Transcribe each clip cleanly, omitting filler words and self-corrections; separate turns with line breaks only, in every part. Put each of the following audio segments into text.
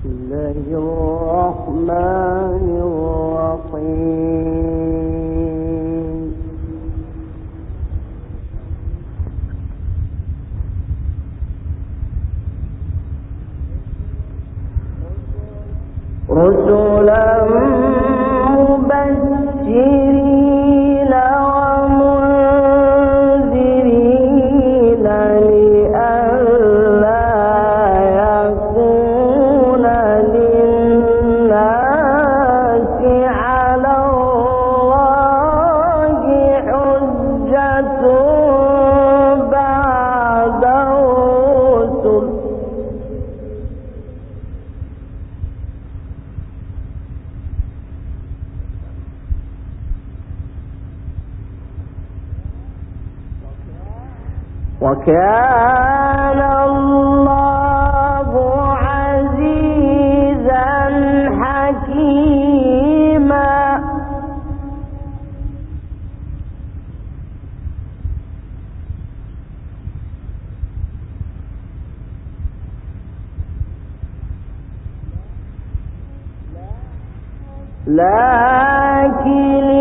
الله الرحمن الرحيم. رسلا مبشرين ومنذرين لئلا يكون للناس على الله حجة بعد الرسل. وكان الله عزيزا حكيما. لكن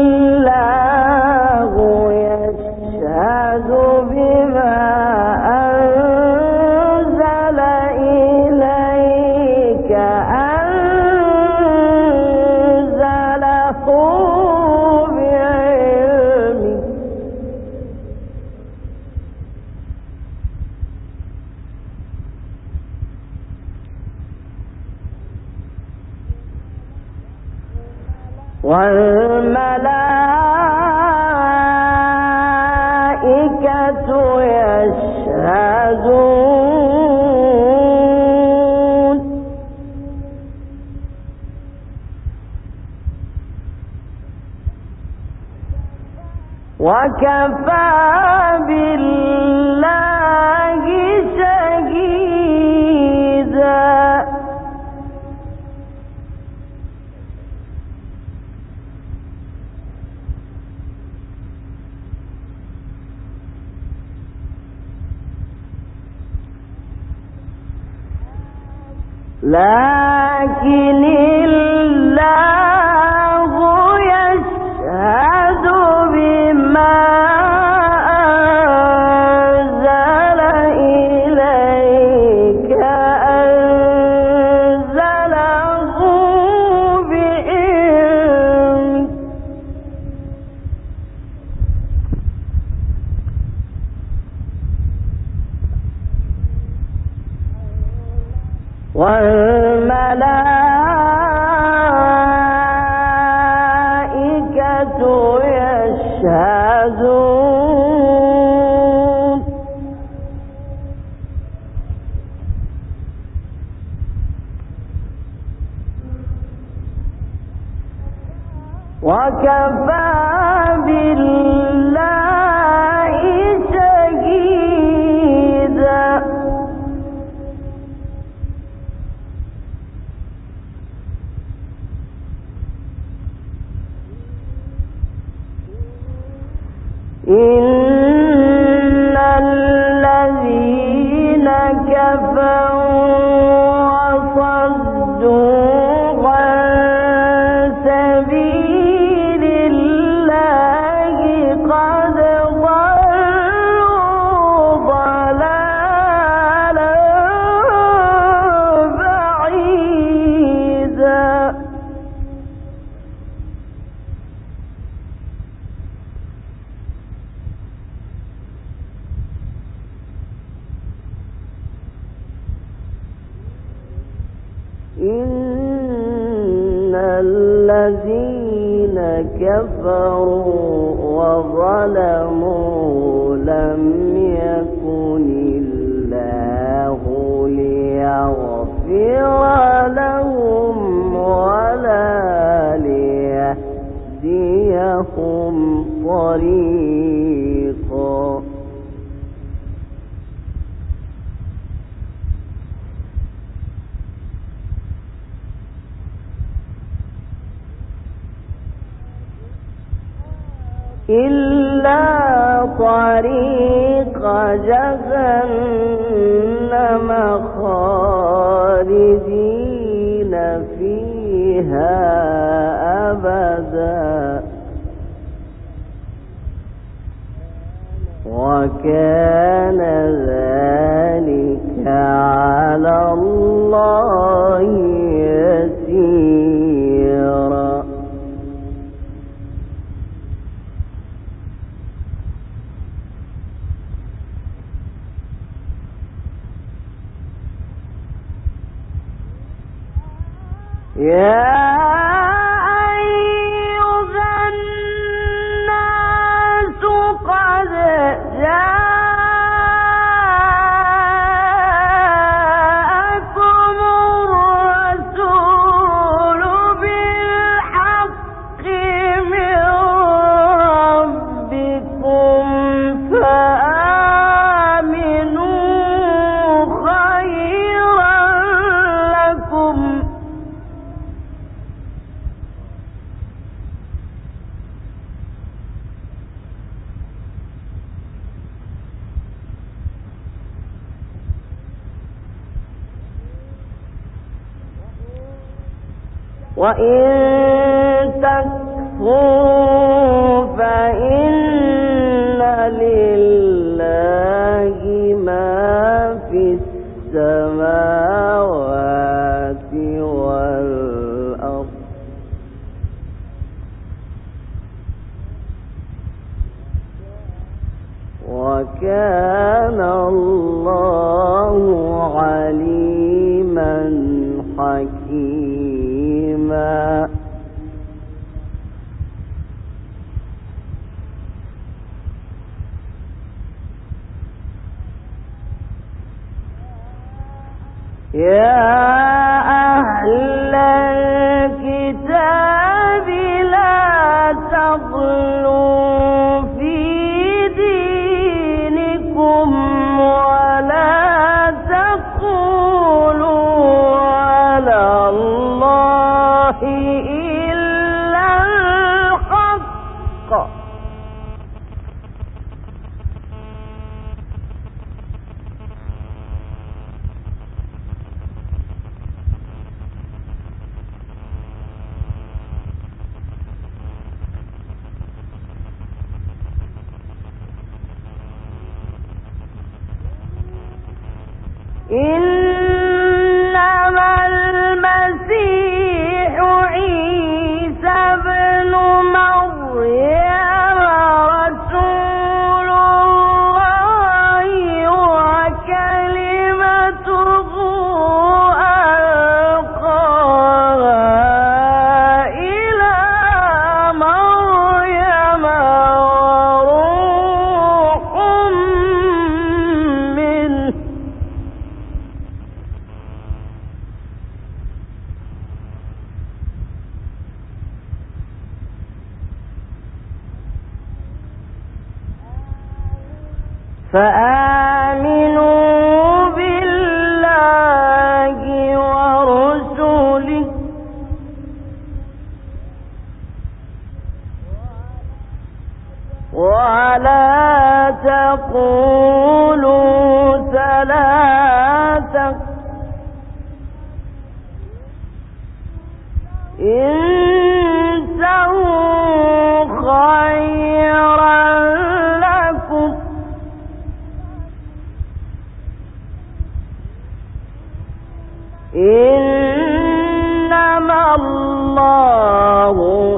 الله يشهد بما أنزل إليك أنزله بعلمه. والملائكة يشهدون. وكفى بالله شهيدا. لكن الله يشهد بما أنزل إليك أنزله بعلمه. والملائكة يشهدون. وكفى بالله شهيدا. إن الذين كفروا وصدوا عن سبيل الله قد ضلوا ضلالا بعيدا. إن الذين كفروا وظلموا لم يكن الله ليغفر لهم ولا ليهديهم طريقا. إلا طريق جهنم خالدين فيها أبدا وكان ذلك على الله يسيرا. يا أيها الناس قد جاءكم الرسول بالحق من ربكم فآمنوا خيرا لكم وإن تكفروا فإن لله ما في السماوات والأرض وكان الله عليما حكيما. يا أهل الكتاب لا تغلوا في دينكم ولا تقولوا على الله إلا الحق إنما المسيح عيسى ابن مريم رسول الله وكلمته ألقاها إلى مريم وروح منه فآمنوا بالله ورسله ولا تقولوا ثلاثة انتهوا خيرا لكم إنما الله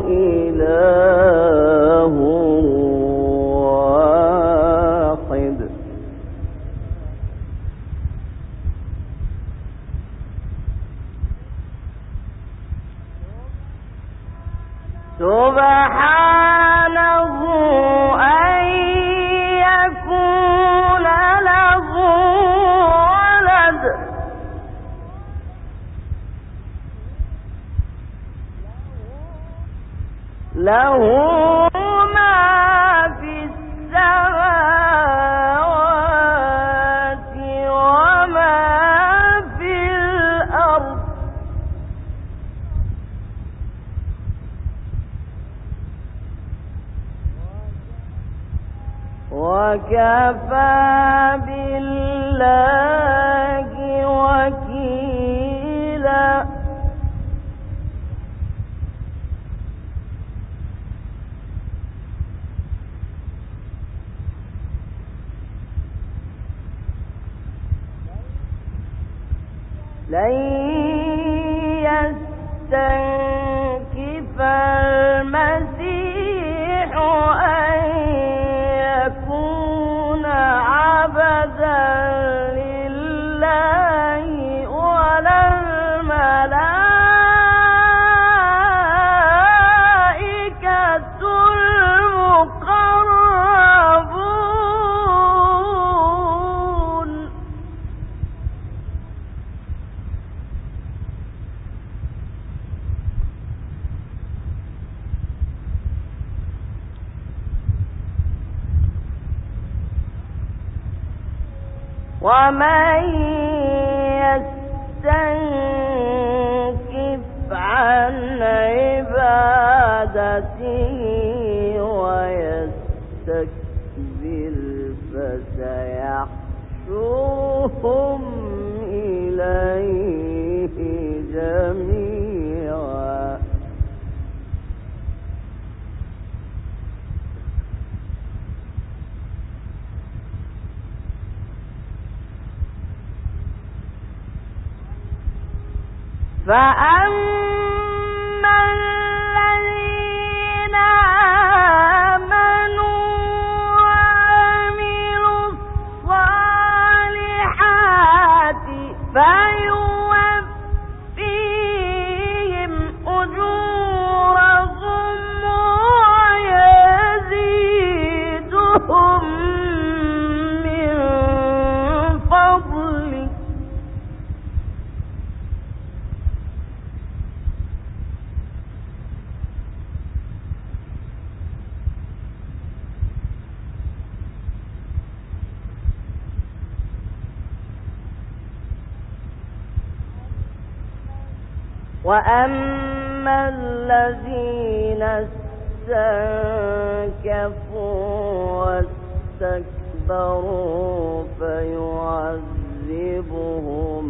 إله واحد سبحانه أن يكون له ولد له ما في السماوات وما في الأرض وكفى بالله وكيلا. لن يستنكف المسيح أن يكون عبدا لله ولا الملائكة المقربون. ومن يستنكف عن عبادته ويستكبر فسيحشرهم إليه جميعا. فأما الذين آمنوا وعملوا الصالحات فيوفيهم أجورهم ويزيدهم من فضله. وأما الذين استنكفوا واستكبروا فيعذبهم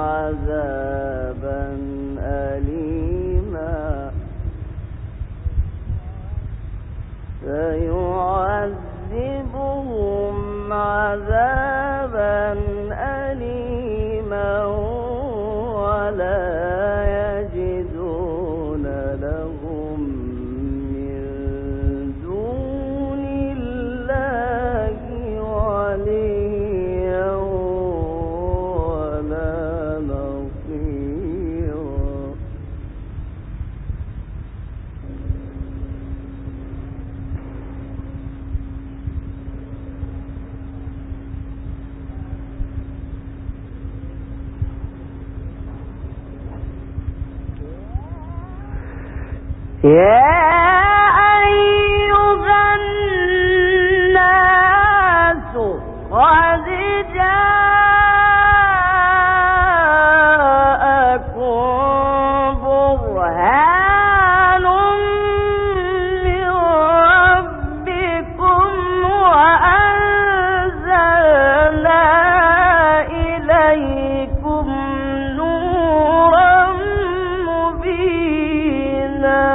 عذابا أليما ولا يجدون لهم من دون الله وليا ولا نصيرا. يا أيها الناس قد جاءكم برهان من ربكم وأنزلنا إليكم نورا مبينا.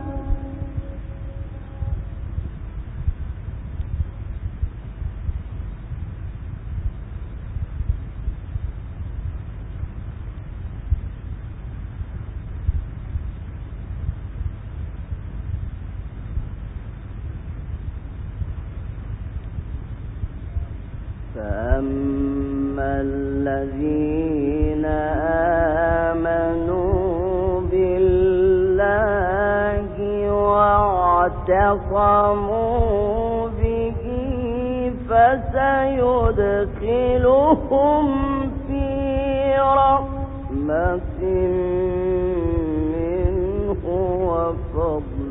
فأما الذين آمنوا بالله واعتصموا به فسيدخلهم في رحمة منه وفضل.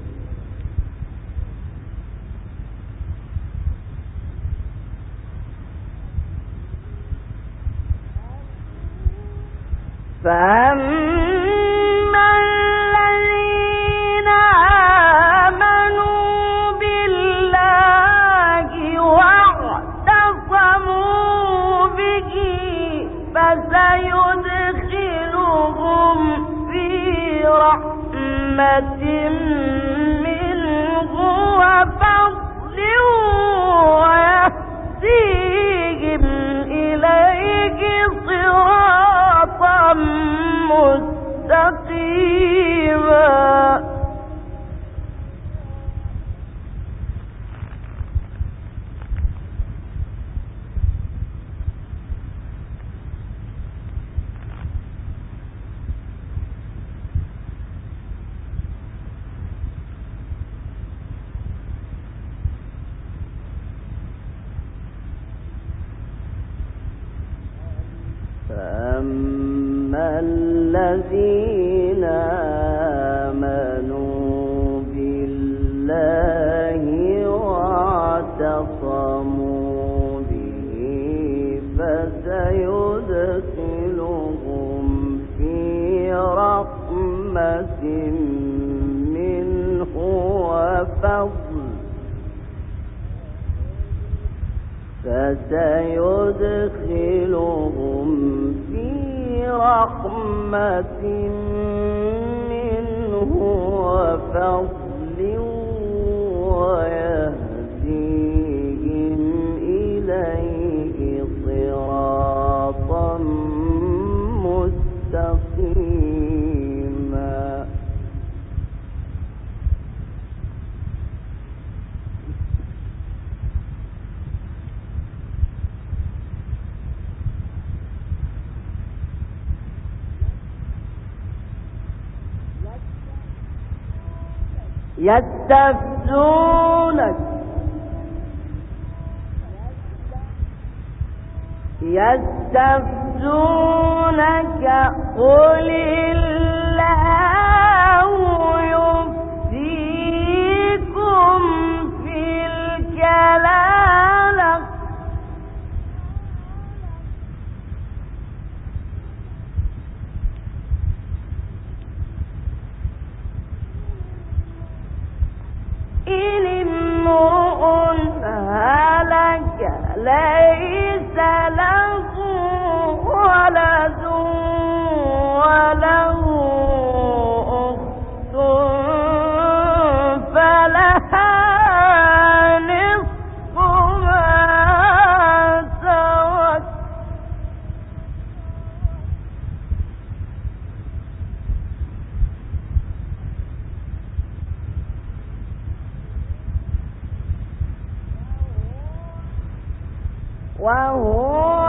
فأما الذين آمنوا بالله واعتصموا به فسيدخلهم في رحمة منه وفضل ويهديهم إليه صراطا الذين آمنوا بالله واعتصموا به فسيدخلهم في رحمة منه وفضل فسيدخلهم في رحمة منه وفضل ويهديهم إليه صراطا مستقيما. يستفتونك قل الله يفتيكم في الكلالة إن امرؤ هلك ليس له ولد وله أخت فلها نصف ما ترك وهو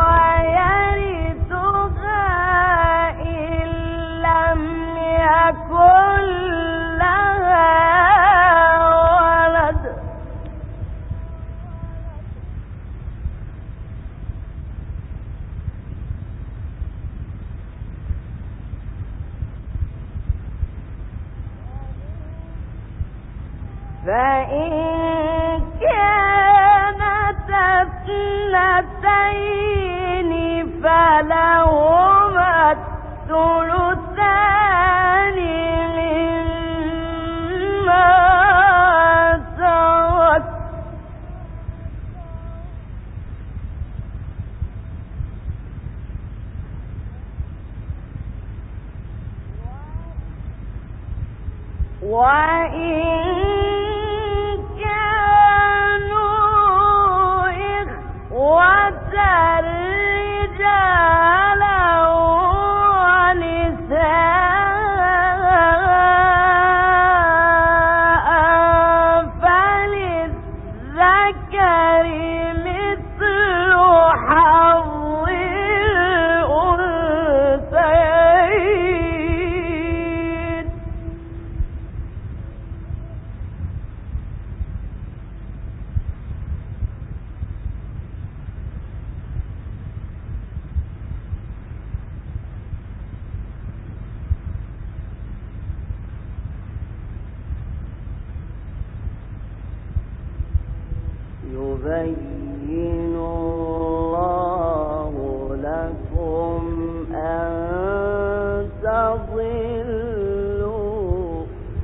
يرثها إن لم يكن لها ولد فإن كانت اثنتين فلهما الثلثان مما ترك وإن رجالا ونساء فللذكر مثل حظ الأنثيين يبين الله لكم أن تضلوا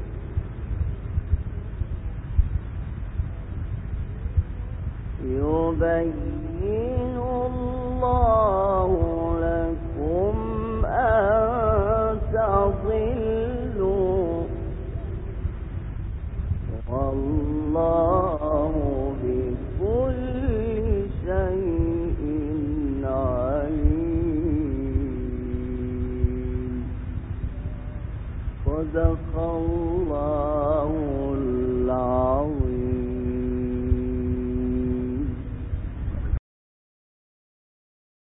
يبين الله لكم أن تضلوا والله بكل شيء عليم. صدق الله.